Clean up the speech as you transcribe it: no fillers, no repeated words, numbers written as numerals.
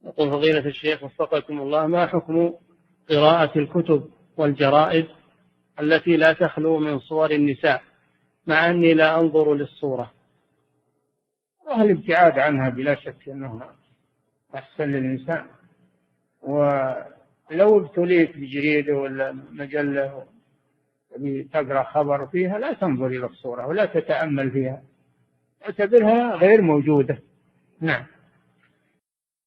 يقول فضيلة الشيخ وفقكم الله، ما حكم قراءة الكتب والجرائد التي لا تخلو من صور النساء مع أني لا أنظر للصورة؟ الابتعاد عنها بلا شك أنه أحسن للإنسان، ولو ابتليت بجريدة ولا مجلة تقرأ خبر فيها لا تنظر إلى الصورة ولا تتأمل فيها، اعتبرها غير موجودة. نعم.